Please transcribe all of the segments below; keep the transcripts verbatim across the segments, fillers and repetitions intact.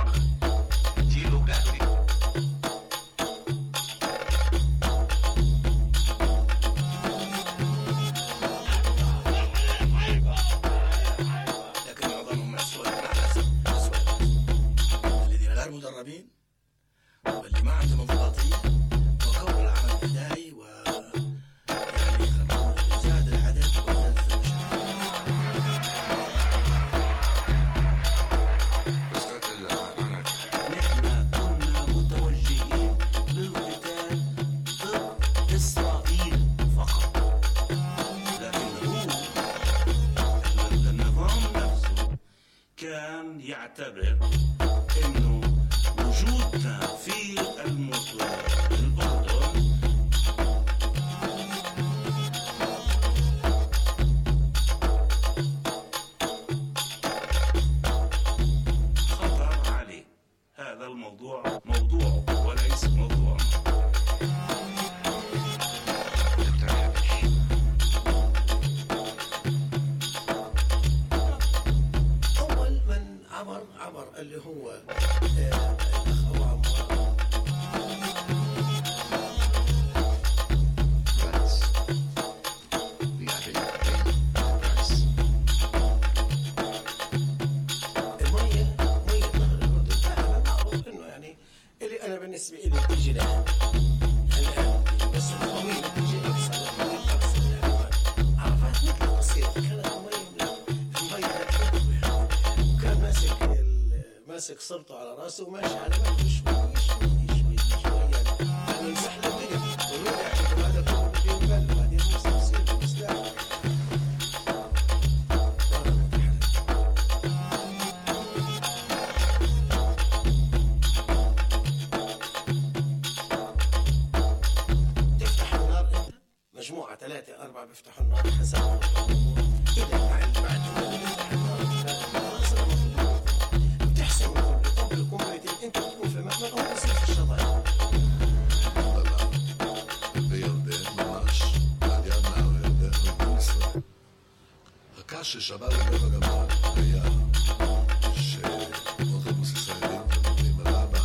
هتجيله ولاده. لكن معظمهم أسود مع الأسف، أسود الذين غير مدربين واللي ما عندهم انضباطية وكون العمل البدائي و يعني خلونا زاد العدد ونزل المشاكل. نحن كنا متوجهين للقتال ضد إسرائيل فقط، لكن هو النظام نفسه كان يعتبر إنه وجودنا في الأردن خطر عليه. هذا الموضوع موضوعه وليس موضوعنا. أول من عبر عبر اللي هو الأخ أبو عمار. المية مية نهر الأردن أنا معروف إنه يعني اللي أنا بالنسبة إلي تيجي لها الآن بس الطويل تيجي أكثر الطويل أكثر يعني عرفت مثل القصير كانت المية المية وكان ماسك ماسك صرته على راسه وماشي على مهله شوي شوي شوي شوي يعني يعني يمسح له الدنيا ويقول يعني هذا كله بده ينبل وبعدين يصير يصير بالإسلام. تفتح النار انت مجموعة ثلاثة أربعة بيفتحوا النار حسب إذا بعد بعد بيفتح النار بتحسن بطبل كومبليتين انت بتكون في مكان او بتصير في الشظايا. طبعا بيردن ממש בעליית נהר הירדן בגבול ישראל. הקש ששבר לב הגמל היה שאוטובוס ישראלים נותנים עלה ב...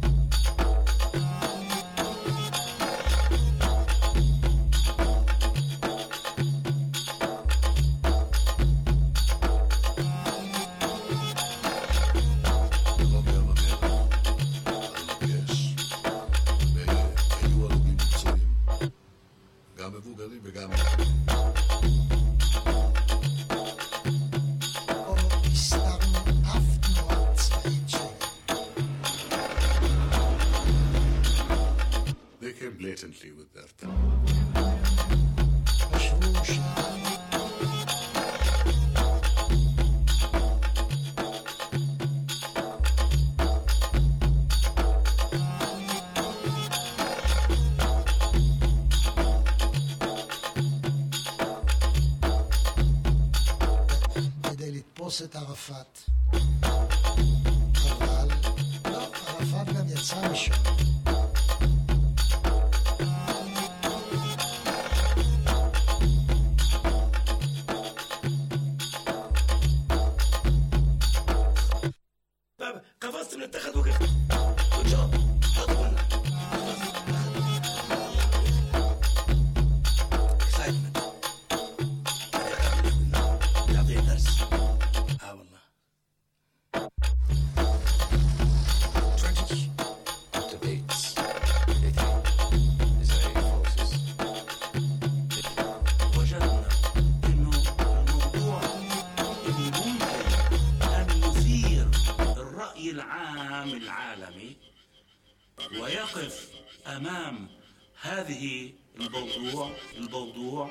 מבוגרים וגם או הסתרנו אף תנועה צבאית שלו. They came blatantly with their tongue. חשבו ש... את ערפאת, אבל לא, ערפאת גם יצא משם. قفزت من التخت وقفت good job أطولنا excitement يعطيه درس. اه والله Trenches activates Israeli forces. وجدنا انه الموضوع اللي ممكن ان يثير الرأي العام العالمي ويقف امام هذه الموضوع الموضوع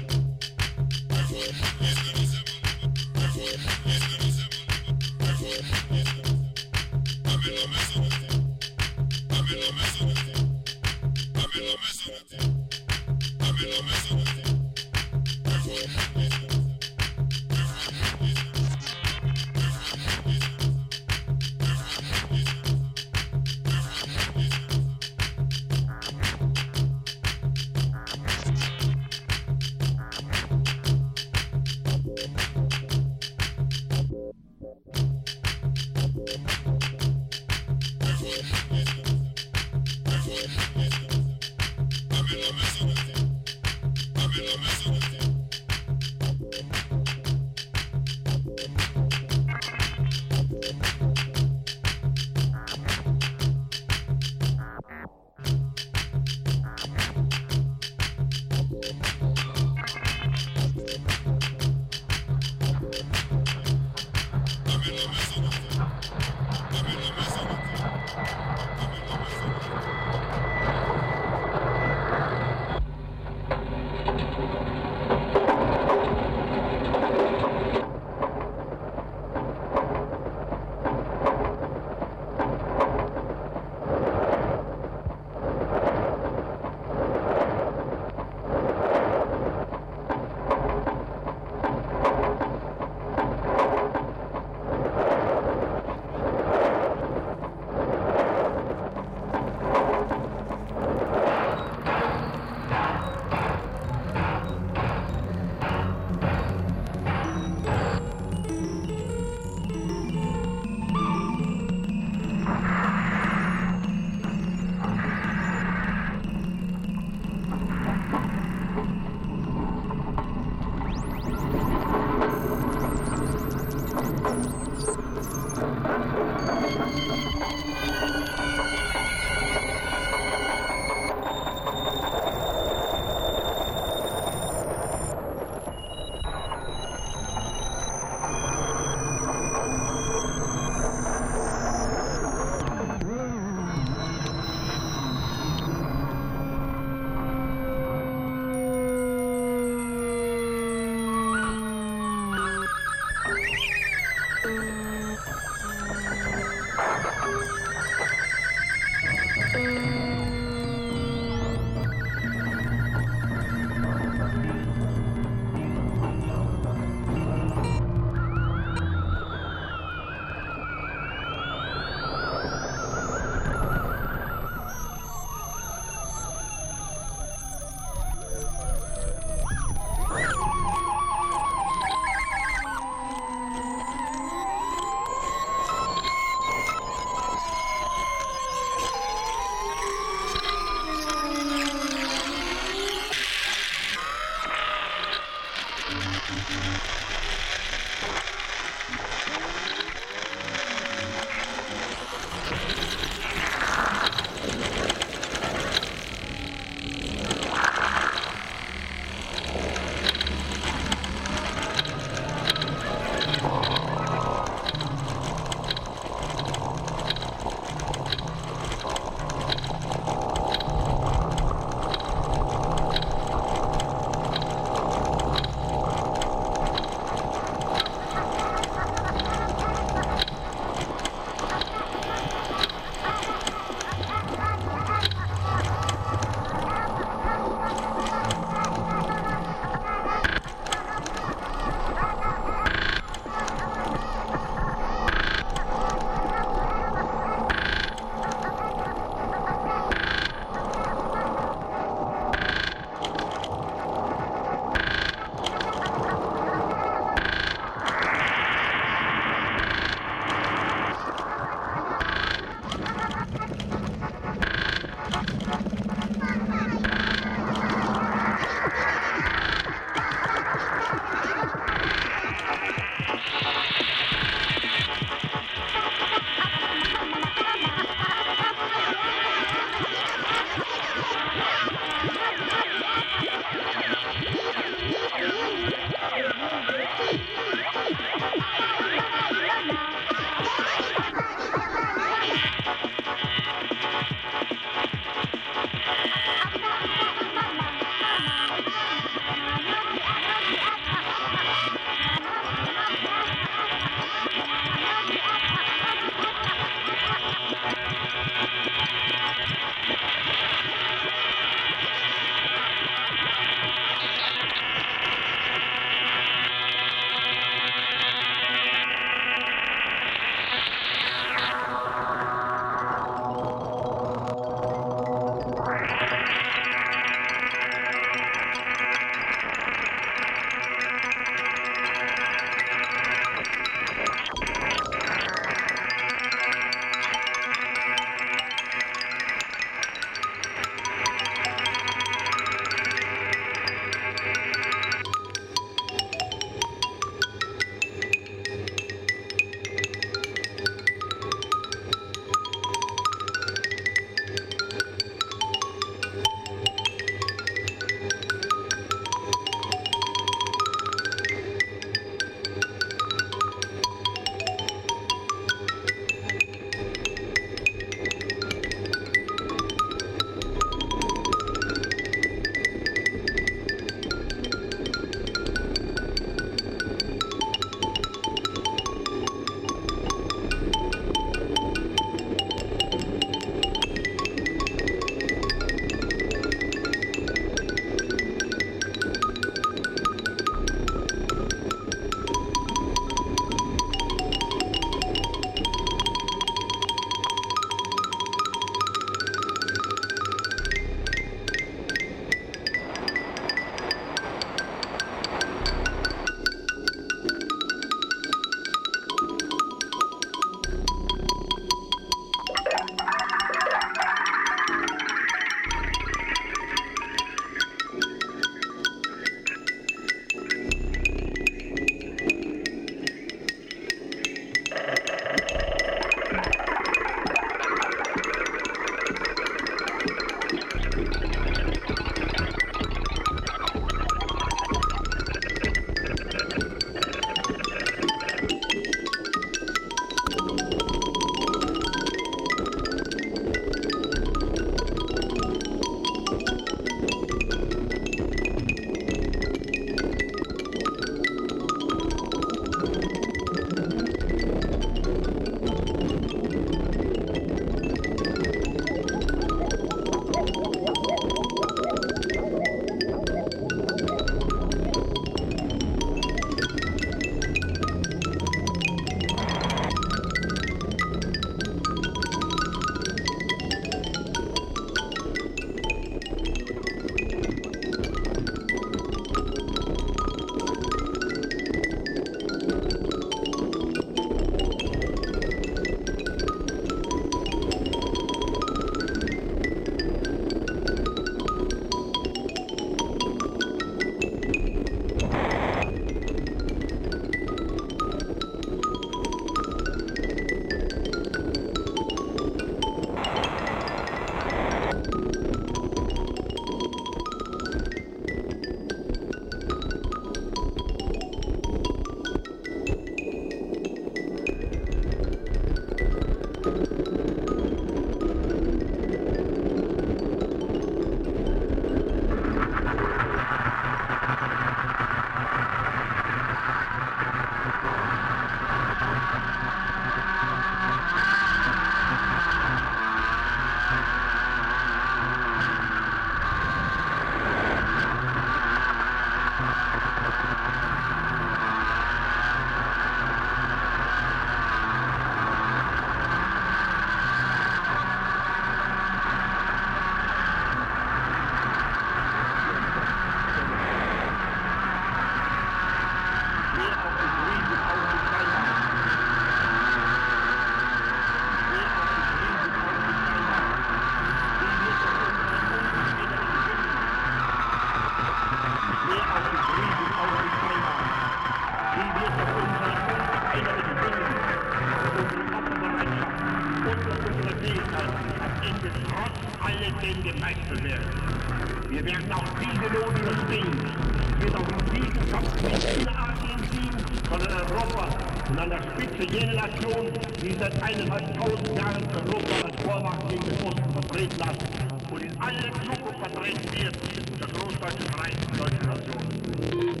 alledem gemeistert werden. Wir werden auch diese Not überstehen. Es wird auch in diesem Kampf nicht in Asien siegen, sondern Europa und an der Spitze jene Nation, die seit eineinhalbtausend Jahren Europa als Vormacht gegen den Osten vertreten hat und in alle Zukunft vertreten wird, der großdeutsche Verein Deutsche Nation.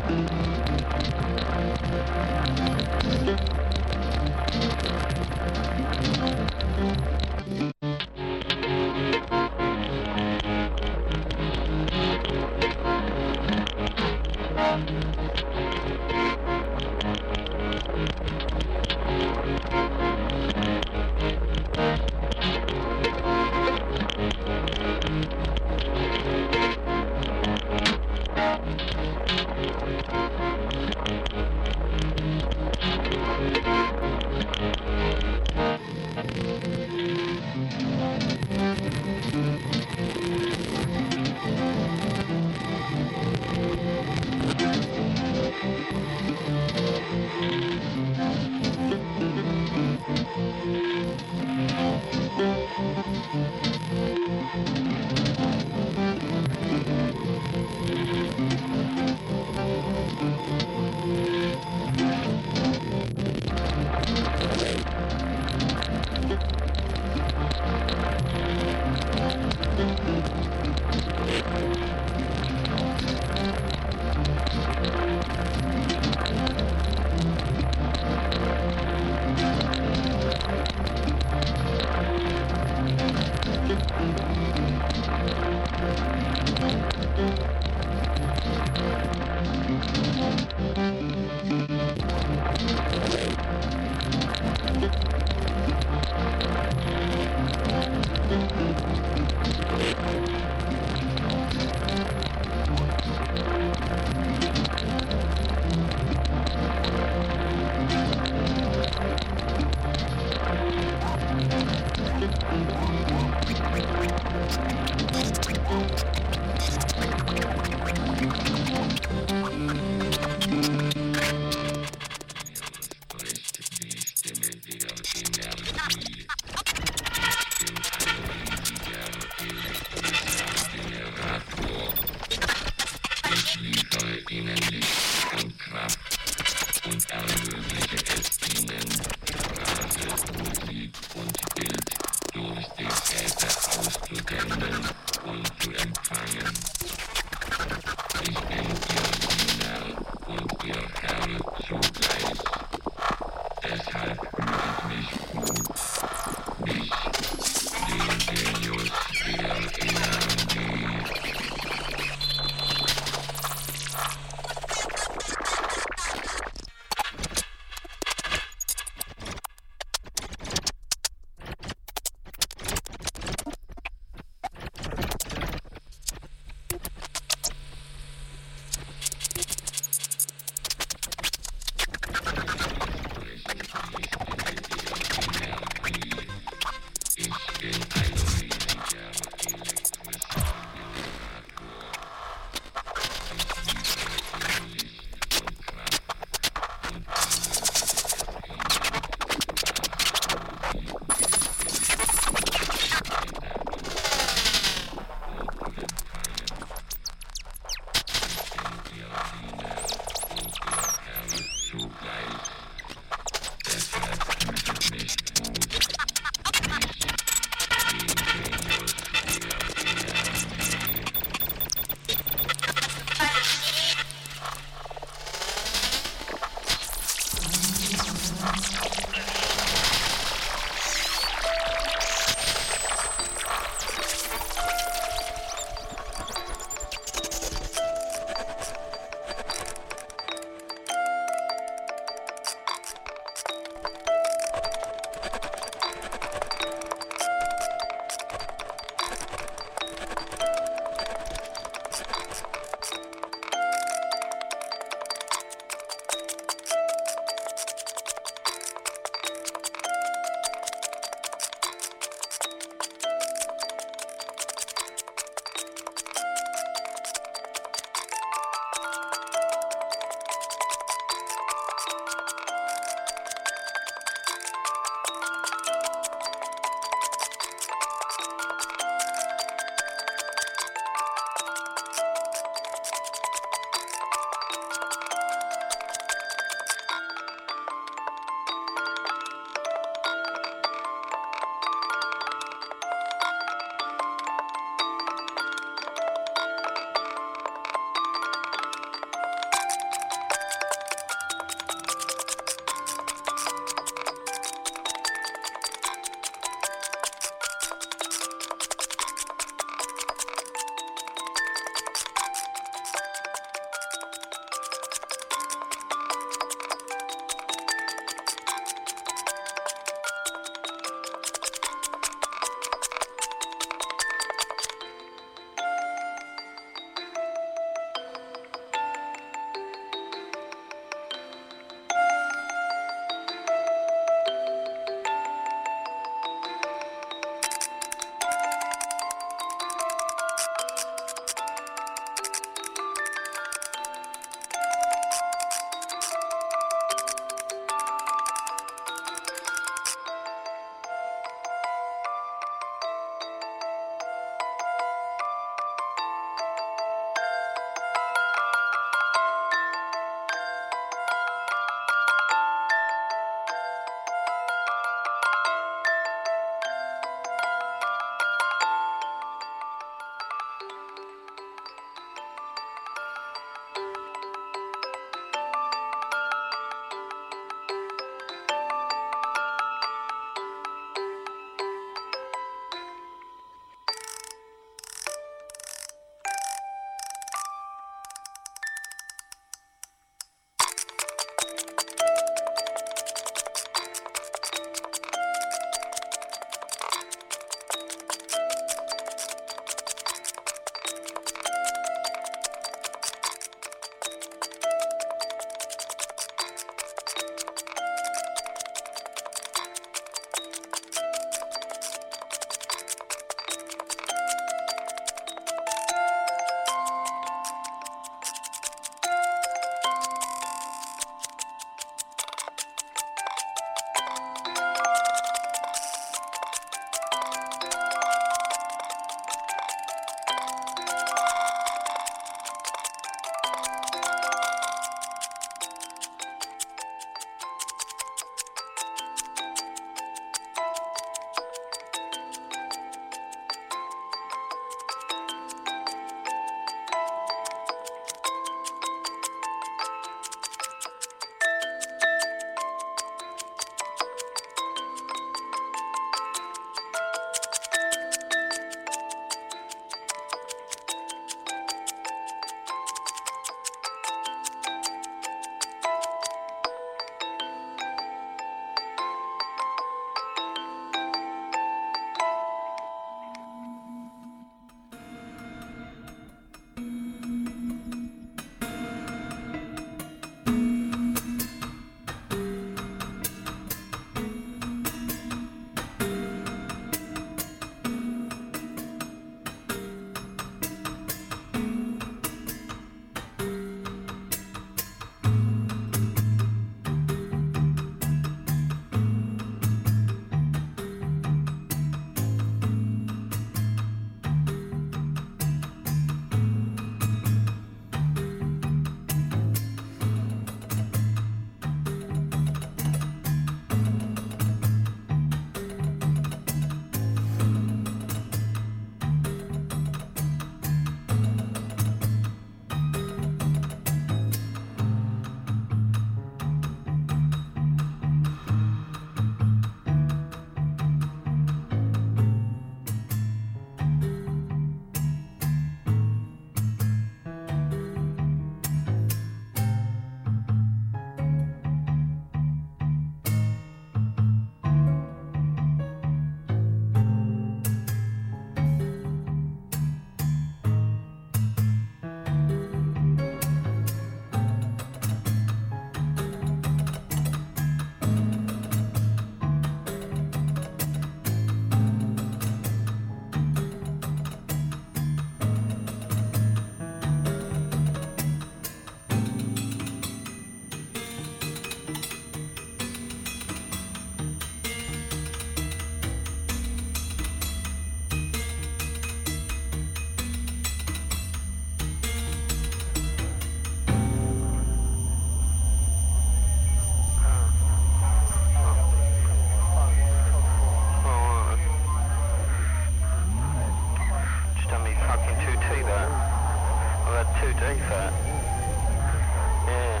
deep that. Yeah.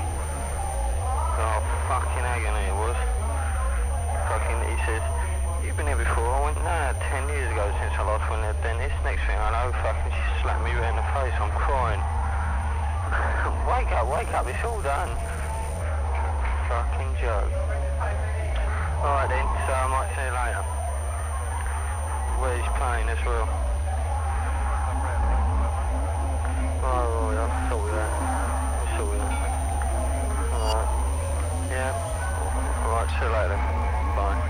Oh, fucking agony it was. Fucking, he says, you've been here before? I went, no, ten years ago since I last went to the dentist. Next thing I know, fucking she slapped me right in the face. I'm crying. Wake up, wake up, it's all done. Fucking joke. Alright then, so I might see you later. Where's playing as well? Oh, I'll sort that. I'll sort that. Alright. Yeah. Alright, see you later. Bye.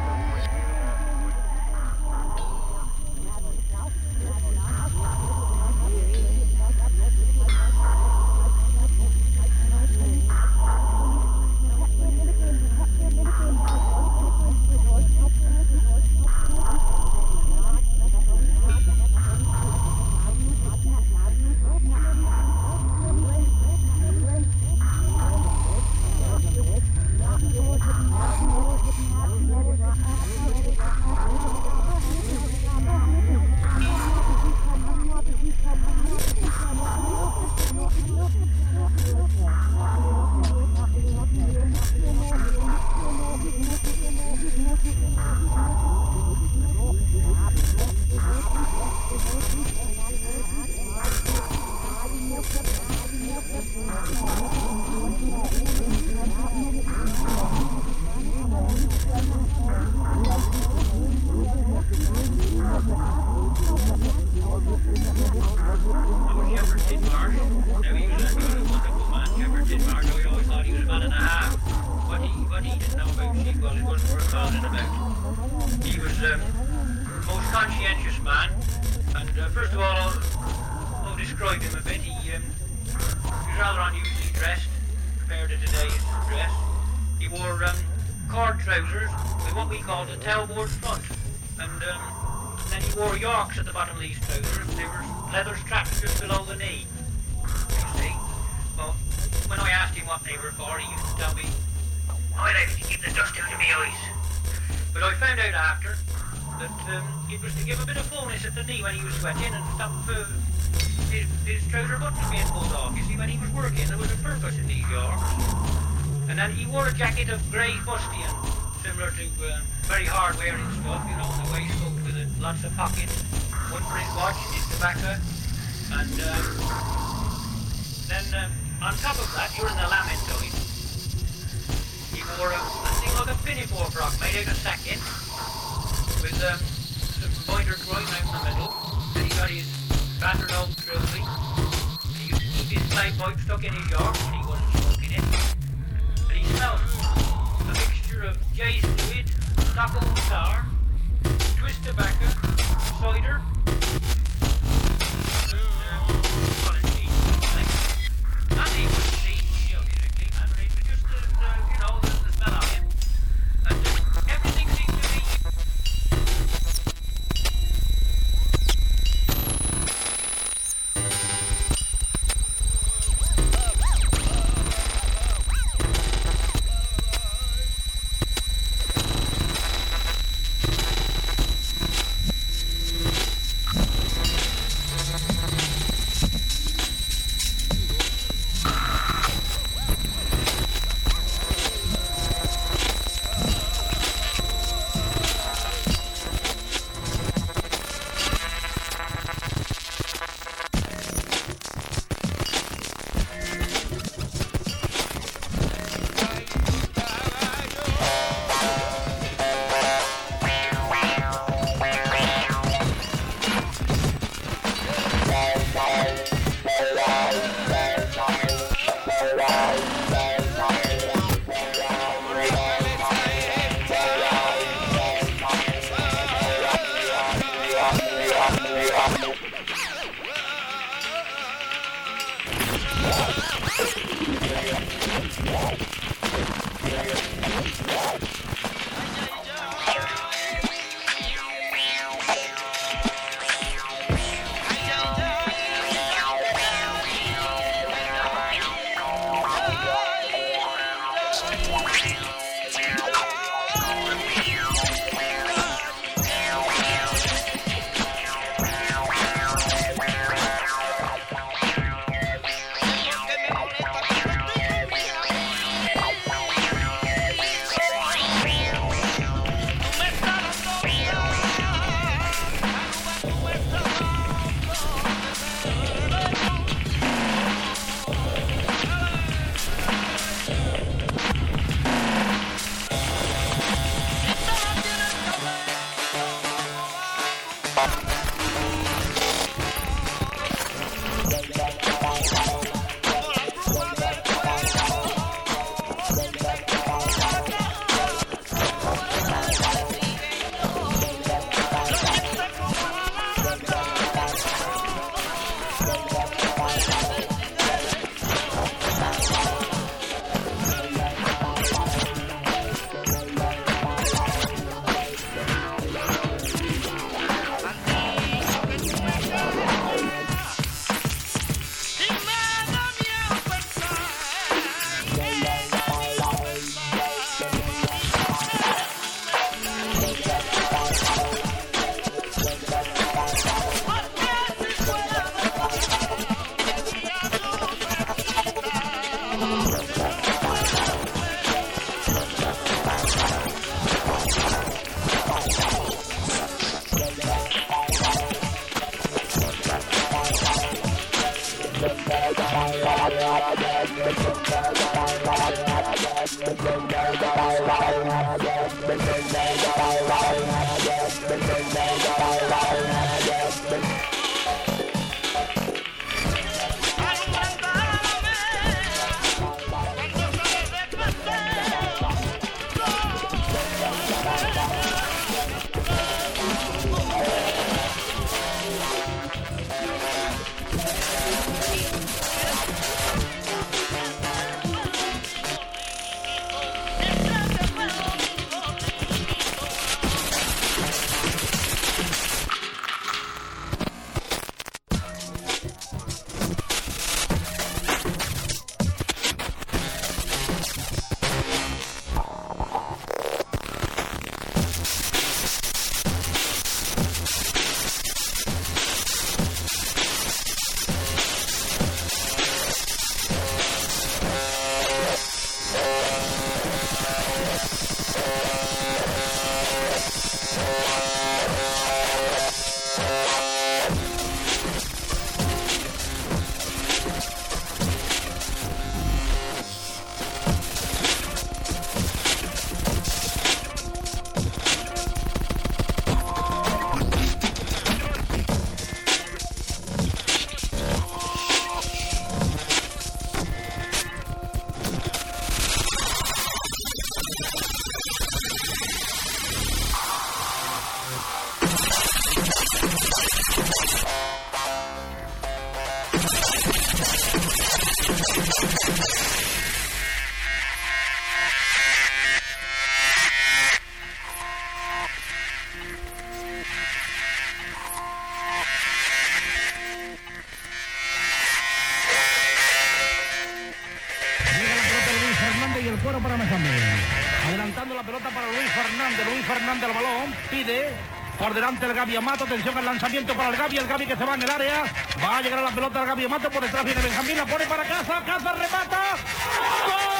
Adelantando la pelota para Luis Fernández. Luis Fernández el balón. Pide por delante el Gabi Amato. Atención al lanzamiento para el Gabi. El Gabi que se va en el área. Va a llegar a la pelota el Gabi Amato. Por detrás viene Benjamín. La pone para casa. Casa remata. ¡Gol!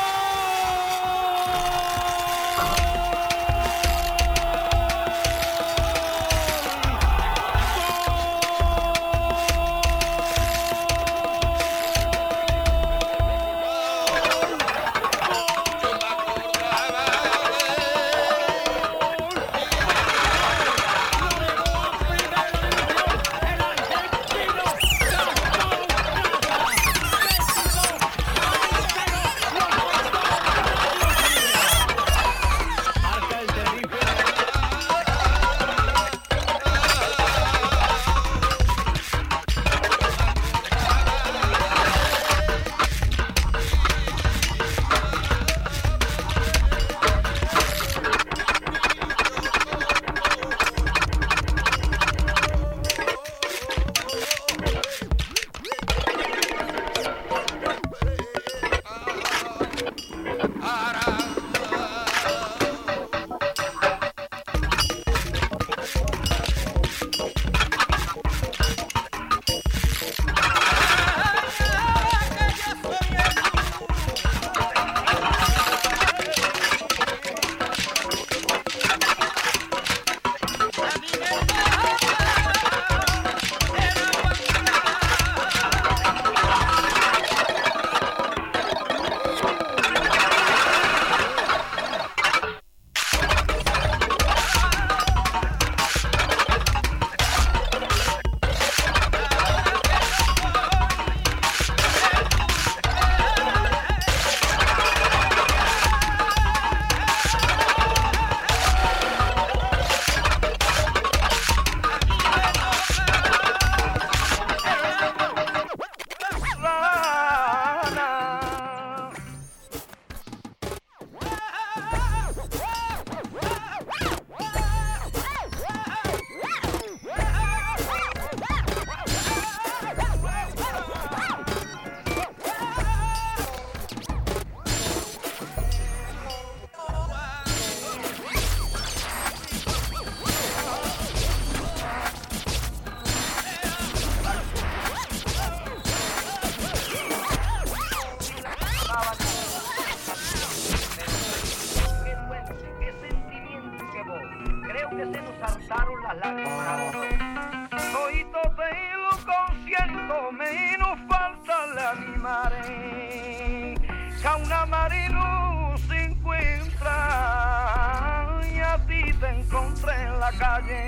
mare, que a una mare no se encuentra y a ti te encontré en la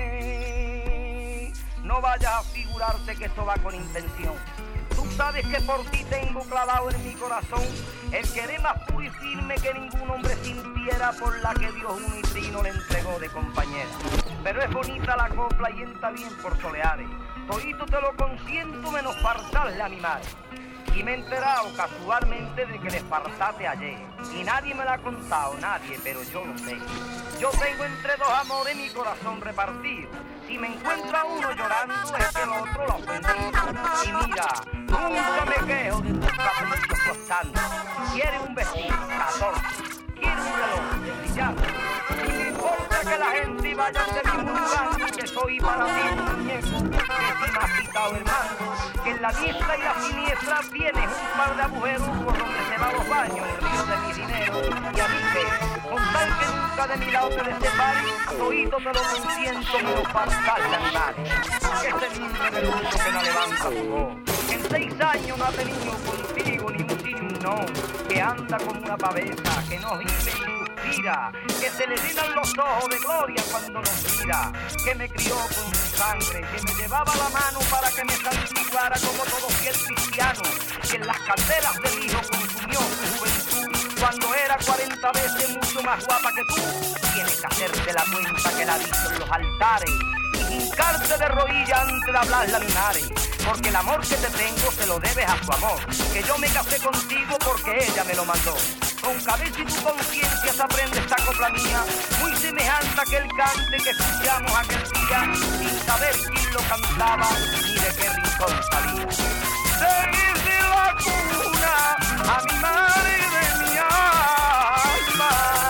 calle. No vayas a figurarte que esto va con intención. Tú sabes que por ti tengo clavado en mi corazón el querer más puro y firme que ningún hombre sintiera, por la que Dios un y trino le entregó de compañera. Pero es bonita la copla y entra bien por soleares. Todito te lo consiento menos farsarle a mi madre. Y me he enterado casualmente de que le farsaste ayer. Y nadie me lo ha contado, nadie, pero yo lo sé. Yo tengo entre dos amores mi corazón repartido. Si me encuentra uno llorando es que el otro lo ofendido. Y mira, nunca me quejo de tus caprichos constantes. Quiere un vestido, catorce. Quiere un reloj de brillante. Y me importa que la gente vaya de mi mundo, que soy para ti un muñeco, que si me has quitado hermano, que en la diestra y la siniestra tienes un par de agujeros por donde se van los baños, el río de mi dinero. Y a mí que, con tal que nunca de mi lado te desepares, todito te lo consiento, me lo falta el animal. Que este lindo del mundo que no levanta su voz, que en seis años no ha tenido contigo ni un sí ni un no, que anda como una pavesa, que no vive ni suspira, que se le llenan los ojos de gloria cuando nos mira, que me crió con su sangre, que me llevaba la mano para que me santificara como todo fiel cristiano, que en las candelas del hijo consumió su juventud, cuando era cuarenta veces mucho más guapa que tú. Tienes que hacerte la cuenta que la ha visto en los altares y hincarte de rodillas antes de hablarle a mi madre, porque el amor que te tengo se lo debes a su amor, que yo me casé contigo porque ella me lo mandó. Con cabeza y tu conciencia se aprende esta copla mía, muy semejante a aquel cante que escuchamos aquel día, sin saber quién lo cantaba ni de qué rincón salía. Seguir de la cuna a mi madre de mi alma,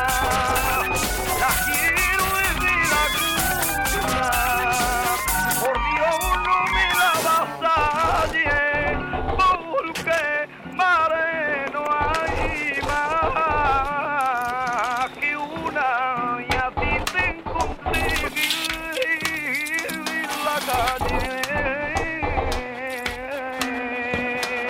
la quiero desde la cuna, por Dios no me la avasalles, porque madre no hay más que una, y a ti te encontré en la calle.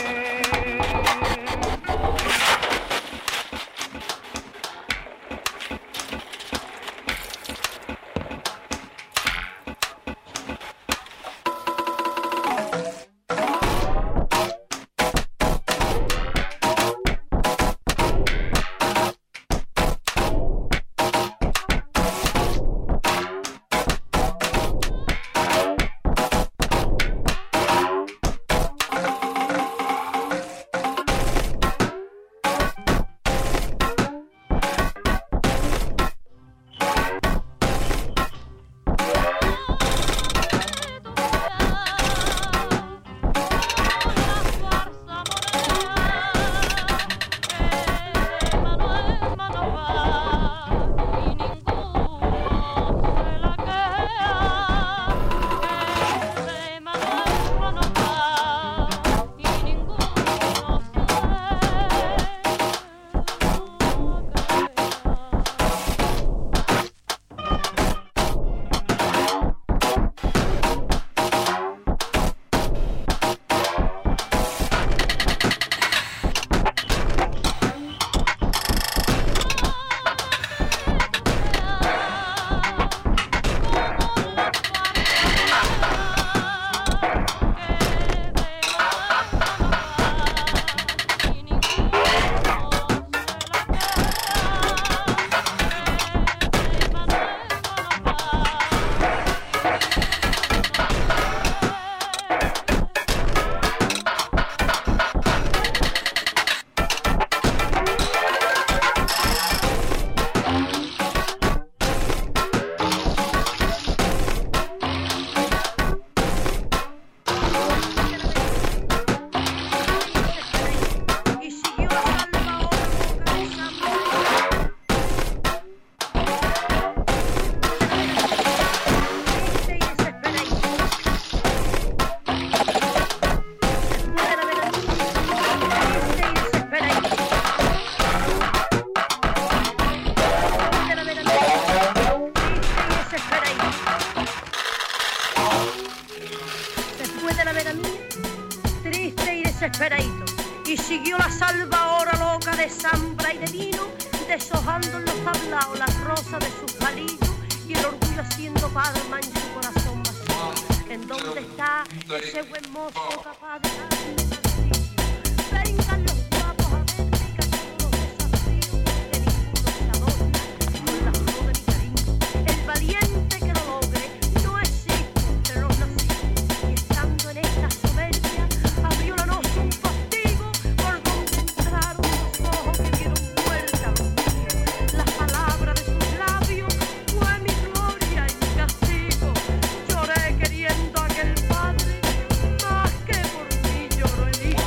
Y siguió la salva hora loca de zambra y de vino, deshojando en los tablaos las rosas de sus palillos y el orgullo haciendo palma en su corazón vacío. ¿En dónde está ese buen mozo capaz de darme un castillo? Vengan los guapos a verme y callar los desafíos que ninguno se adorna con la flor de mi cariño. El valiente que lo logre no existe entre los nacidos, y estando en esta soberbia abrió la noche un postigo por donde entraron los ojos que vieron muerta los míos. Las palabras de sus labios fue mi gloria y castigo. Lloré queriendo a aquel padre más que por mí lloró el hijo.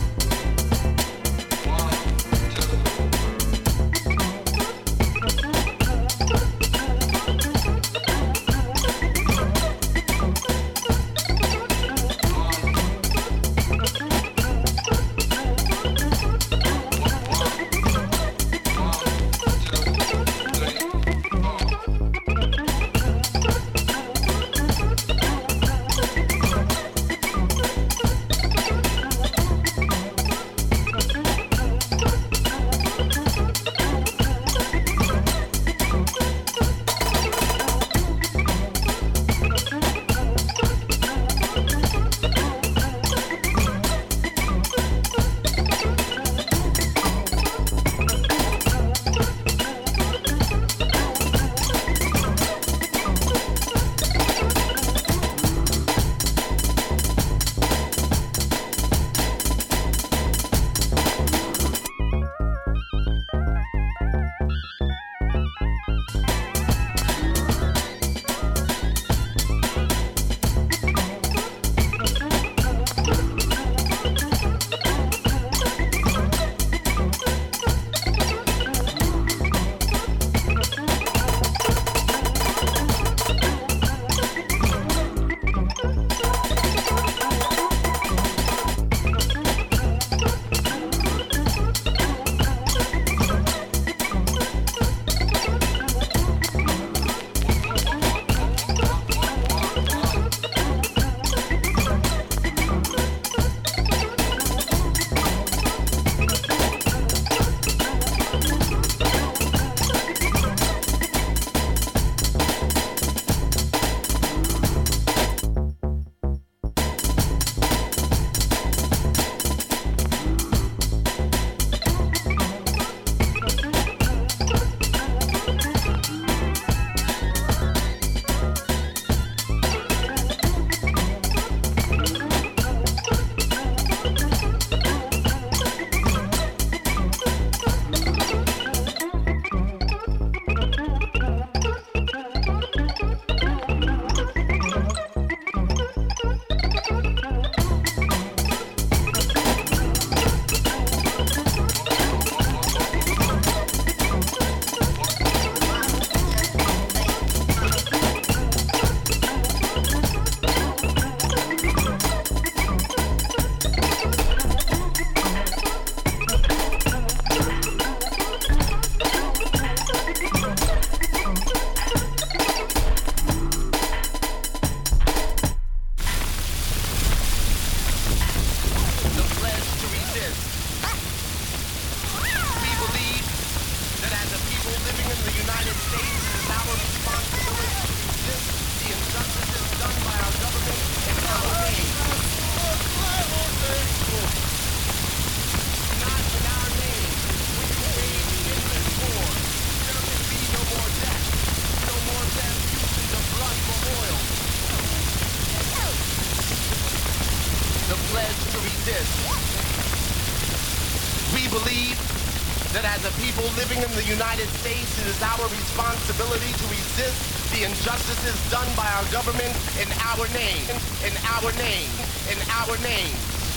Living in the United States, it is our responsibility to resist the injustices done by our government in our name, in our name, in our name.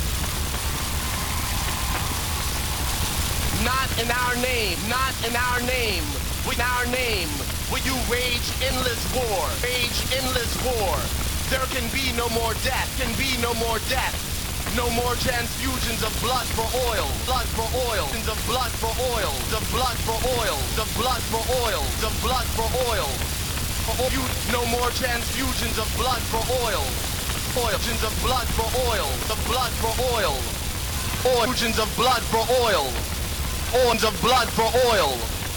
Not in our name, not in our name, in our name, will you rage endless war, rage endless war. There can be no more death, can be no more death. No more transfusions of blood for oil, blood for oil, of blood for oil, the blood for oil, the blood for oil, the blood for oil. For you, no more transfusions of blood for oil, oil, of blood for oil, the blood for oil. Oceans of blood for oil. Oceans of blood for oil.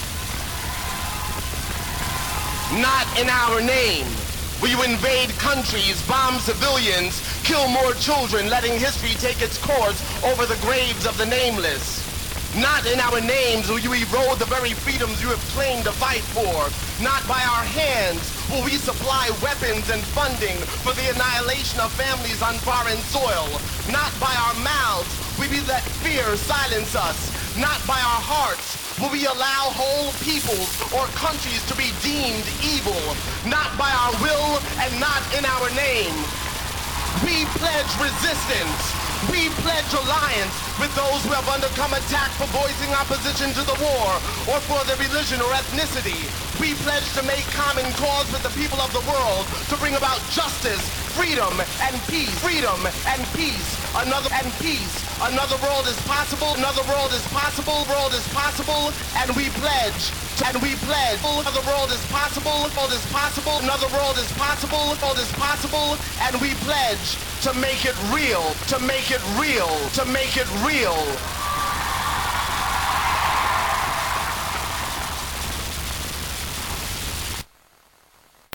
Not in our name. Will you invade countries, bomb civilians, kill more children, letting history take its course over the graves of the nameless? Not in our names will you erode the very freedoms you have claimed to fight for. Not by our hands will we supply weapons and funding for the annihilation of families on foreign soil. Not by our mouths will we let fear silence us. Not by our hearts will we allow whole peoples or countries to be deemed evil. Not by our will and not in our name. We pledge resistance. We pledge alliance with those who have undergone attack for voicing opposition to the war or for their religion or ethnicity. We pledge to make common cause with the people of the world to bring about justice, freedom, and peace. Freedom and peace. Another and peace. Another world is possible. Another world is possible. World is possible. And we pledge. And we pledge. Another world is possible. World is possible. Another world is possible. World is possible. And we pledge to make it real. To make it real. To make it real.